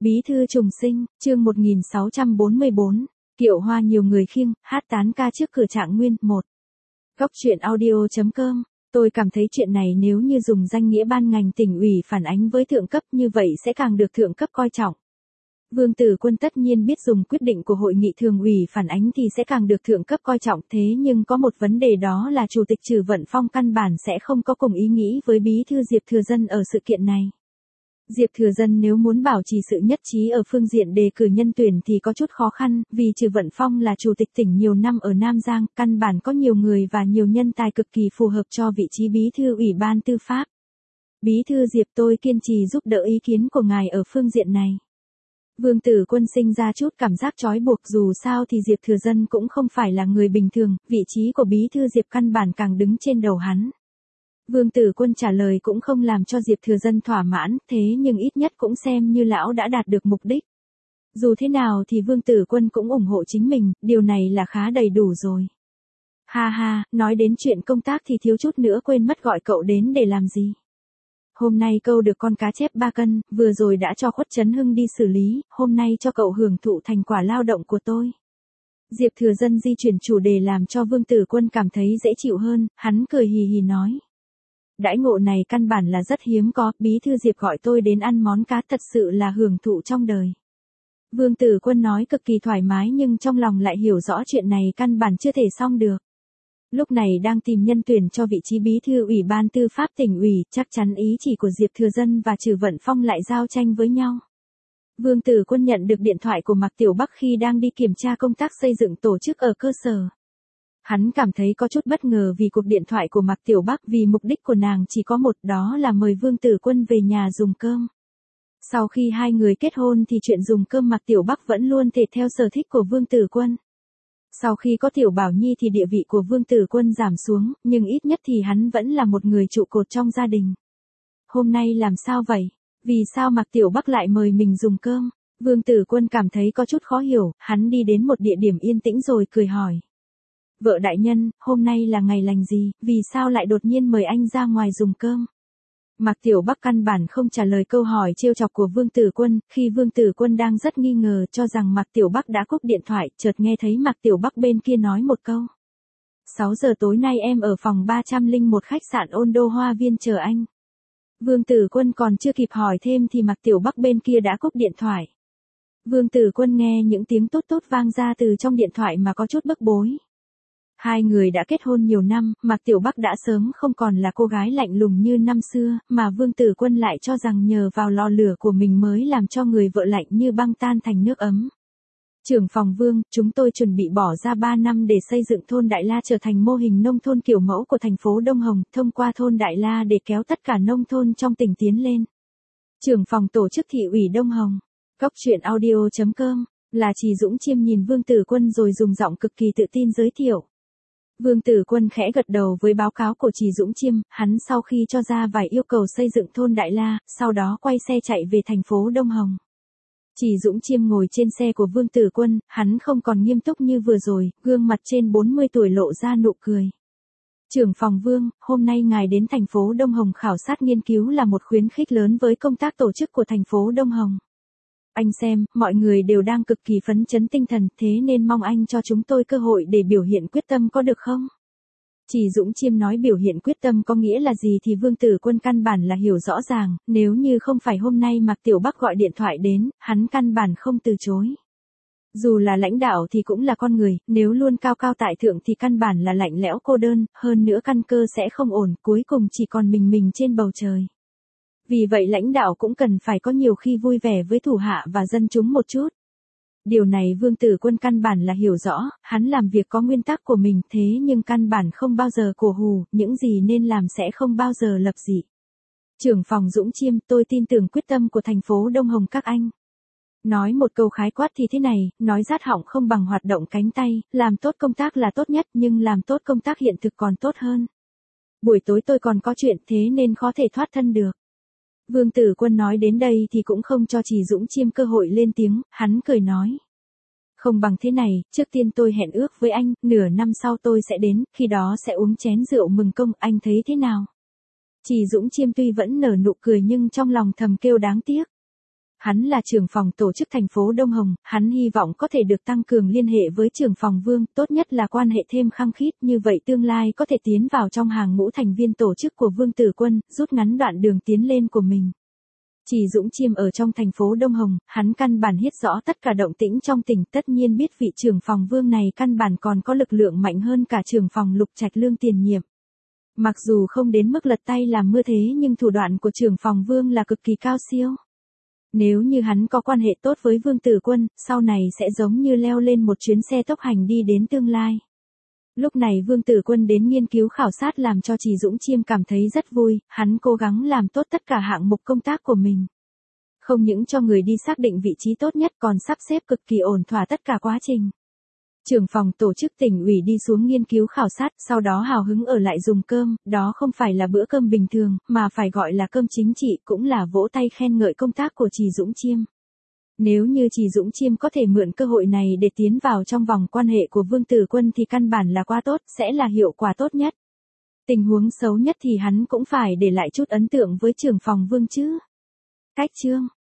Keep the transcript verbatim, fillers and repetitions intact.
Bí thư trùng sinh, chương một nghìn sáu trăm bốn mươi bốn, kiệu hoa nhiều người khiêng, hát tán ca trước cửa Trạng Nguyên, một. Góc truyện audio chấm com, tôi cảm thấy chuyện này nếu như dùng danh nghĩa ban ngành tỉnh ủy phản ánh với thượng cấp như vậy sẽ càng được thượng cấp coi trọng. Vương Tử Quân tất nhiên biết dùng quyết định của hội nghị thường ủy phản ánh thì sẽ càng được thượng cấp coi trọng, thế nhưng có một vấn đề đó là Chủ tịch Trử Vận Phong căn bản sẽ không có cùng ý nghĩ với Bí thư Diệp Thừa Dân ở sự kiện này. Diệp Thừa Dân nếu muốn bảo trì sự nhất trí ở phương diện đề cử nhân tuyển thì có chút khó khăn, vì Trử Vận Phong là chủ tịch tỉnh nhiều năm ở Nam Giang, căn bản có nhiều người và nhiều nhân tài cực kỳ phù hợp cho vị trí bí thư ủy ban tư pháp. Bí thư Diệp, tôi kiên trì giúp đỡ ý kiến của ngài ở phương diện này. Vương Tử Quân sinh ra chút cảm giác trói buộc, dù sao thì Diệp Thừa Dân cũng không phải là người bình thường, vị trí của bí thư Diệp căn bản càng đứng trên đầu hắn. Vương Tử Quân trả lời cũng không làm cho Diệp Thừa Dân thỏa mãn, thế nhưng ít nhất cũng xem như lão đã đạt được mục đích. Dù thế nào thì Vương Tử Quân cũng ủng hộ chính mình, điều này là khá đầy đủ rồi. Ha ha, nói đến chuyện công tác thì thiếu chút nữa quên mất gọi cậu đến để làm gì. Hôm nay câu được con cá chép ba cân, vừa rồi đã cho Khuất Trấn Hưng đi xử lý, hôm nay cho cậu hưởng thụ thành quả lao động của tôi. Diệp Thừa Dân di chuyển chủ đề làm cho Vương Tử Quân cảm thấy dễ chịu hơn, hắn cười hì hì nói. Đãi ngộ này căn bản là rất hiếm có, bí thư Diệp gọi tôi đến ăn món cá thật sự là hưởng thụ trong đời. Vương Tử Quân nói cực kỳ thoải mái nhưng trong lòng lại hiểu rõ chuyện này căn bản chưa thể xong được. Lúc này đang tìm nhân tuyển cho vị trí bí thư ủy ban tư pháp tỉnh ủy, chắc chắn ý chỉ của Diệp Thừa Dân và Trử Vận Phong lại giao tranh với nhau. Vương Tử Quân nhận được điện thoại của Mạc Tiểu Bắc khi đang đi kiểm tra công tác xây dựng tổ chức ở cơ sở. Hắn cảm thấy có chút bất ngờ vì cuộc điện thoại của Mạc Tiểu Bắc, vì mục đích của nàng chỉ có một, đó là mời Vương Tử Quân về nhà dùng cơm. Sau khi hai người kết hôn thì chuyện dùng cơm Mạc Tiểu Bắc vẫn luôn thể theo sở thích của Vương Tử Quân. Sau khi có Tiểu Bảo Nhi thì địa vị của Vương Tử Quân giảm xuống, nhưng ít nhất thì hắn vẫn là một người trụ cột trong gia đình. Hôm nay làm sao vậy? Vì sao Mạc Tiểu Bắc lại mời mình dùng cơm? Vương Tử Quân cảm thấy có chút khó hiểu, hắn đi đến một địa điểm yên tĩnh rồi cười hỏi. Vợ đại nhân, hôm nay là ngày lành gì, vì sao lại đột nhiên mời anh ra ngoài dùng cơm? Mạc Tiểu Bắc căn bản không trả lời câu hỏi trêu chọc của Vương Tử Quân, khi Vương Tử Quân đang rất nghi ngờ cho rằng Mạc Tiểu Bắc đã cúp điện thoại, chợt nghe thấy Mạc Tiểu Bắc bên kia nói một câu. sáu giờ tối nay em ở phòng ba trăm lẻ một khách sạn Ôn Đô Hoa Viên chờ anh. Vương Tử Quân còn chưa kịp hỏi thêm thì Mạc Tiểu Bắc bên kia đã cúp điện thoại. Vương Tử Quân nghe những tiếng tốt tốt vang ra từ trong điện thoại mà có chút bức bối. Hai người đã kết hôn nhiều năm, Mạc Tiểu Bắc đã sớm không còn là cô gái lạnh lùng như năm xưa, mà Vương Tử Quân lại cho rằng nhờ vào lò lửa của mình mới làm cho người vợ lạnh như băng tan thành nước ấm. Trưởng phòng Vương, chúng tôi chuẩn bị bỏ ra ba năm để xây dựng thôn Đại La trở thành mô hình nông thôn kiểu mẫu của thành phố Đông Hồng, thông qua thôn Đại La để kéo tất cả nông thôn trong tỉnh tiến lên. Trưởng phòng tổ chức thị ủy Đông Hồng. Góc truyện audio chấm com, là Trì Dũng Chiêm nhìn Vương Tử Quân rồi dùng giọng cực kỳ tự tin giới thiệu. Vương Tử Quân khẽ gật đầu với báo cáo của Trì Dũng Chiêm, hắn sau khi cho ra vài yêu cầu xây dựng thôn Đại La, sau đó quay xe chạy về thành phố Đông Hồng. Trì Dũng Chiêm ngồi trên xe của Vương Tử Quân, hắn không còn nghiêm túc như vừa rồi, gương mặt trên bốn mươi tuổi lộ ra nụ cười. Trưởng phòng Vương, hôm nay ngài đến thành phố Đông Hồng khảo sát nghiên cứu là một khuyến khích lớn với công tác tổ chức của thành phố Đông Hồng. Anh xem, mọi người đều đang cực kỳ phấn chấn tinh thần, thế nên mong anh cho chúng tôi cơ hội để biểu hiện quyết tâm có được không? Trì Dũng Chiêm nói biểu hiện quyết tâm có nghĩa là gì thì Vương Tử Quân căn bản là hiểu rõ ràng, nếu như không phải hôm nay Mạc Tiểu Bắc gọi điện thoại đến, hắn căn bản không từ chối. Dù là lãnh đạo thì cũng là con người, nếu luôn cao cao tại thượng thì căn bản là lạnh lẽo cô đơn, hơn nữa căn cơ sẽ không ổn, cuối cùng chỉ còn mình mình trên bầu trời. Vì vậy lãnh đạo cũng cần phải có nhiều khi vui vẻ với thủ hạ và dân chúng một chút. Điều này Vương Tử Quân căn bản là hiểu rõ, hắn làm việc có nguyên tắc của mình, thế nhưng căn bản không bao giờ cổ hù, những gì nên làm sẽ không bao giờ lập dị. Trưởng phòng Dũng Chiêm, tôi tin tưởng quyết tâm của thành phố Đông Hồng các anh. Nói một câu khái quát thì thế này, nói rát họng không bằng hoạt động cánh tay, làm tốt công tác là tốt nhất nhưng làm tốt công tác hiện thực còn tốt hơn. Buổi tối tôi còn có chuyện thế nên khó thể thoát thân được. Vương Tử Quân nói đến đây thì cũng không cho Trì Dũng Chiêm cơ hội lên tiếng, hắn cười nói. Không bằng thế này, trước tiên tôi hẹn ước với anh, nửa năm sau tôi sẽ đến, khi đó sẽ uống chén rượu mừng công, anh thấy thế nào? Trì Dũng Chiêm tuy vẫn nở nụ cười nhưng trong lòng thầm kêu đáng tiếc. Hắn là trưởng phòng tổ chức thành phố Đông Hồng, hắn hy vọng có thể được tăng cường liên hệ với trưởng phòng Vương, tốt nhất là quan hệ thêm khăng khít, như vậy tương lai có thể tiến vào trong hàng ngũ thành viên tổ chức của Vương Tử Quân, rút ngắn đoạn đường tiến lên của mình. Chỉ Dũng Chiêm ở trong thành phố Đông Hồng, hắn căn bản biết rõ tất cả động tĩnh trong tỉnh, tất nhiên biết vị trưởng phòng Vương này căn bản còn có lực lượng mạnh hơn cả trưởng phòng Lục Trạch Lương tiền nhiệm. Mặc dù không đến mức lật tay làm mưa thế nhưng thủ đoạn của trưởng phòng Vương là cực kỳ cao siêu. Nếu như hắn có quan hệ tốt với Vương Tử Quân, sau này sẽ giống như leo lên một chuyến xe tốc hành đi đến tương lai. Lúc này Vương Tử Quân đến nghiên cứu khảo sát làm cho Chỉ Dũng Chiêm cảm thấy rất vui, hắn cố gắng làm tốt tất cả hạng mục công tác của mình. Không những cho người đi xác định vị trí tốt nhất còn sắp xếp cực kỳ ổn thỏa tất cả quá trình. Trưởng phòng tổ chức tỉnh ủy đi xuống nghiên cứu khảo sát, sau đó hào hứng ở lại dùng cơm, đó không phải là bữa cơm bình thường, mà phải gọi là cơm chính trị, cũng là vỗ tay khen ngợi công tác của Chỉ Dũng Chiêm. Nếu như Chỉ Dũng Chiêm có thể mượn cơ hội này để tiến vào trong vòng quan hệ của Vương Tử Quân thì căn bản là quá tốt, sẽ là hiệu quả tốt nhất. Tình huống xấu nhất thì hắn cũng phải để lại chút ấn tượng với trưởng phòng Vương chứ. Cách chương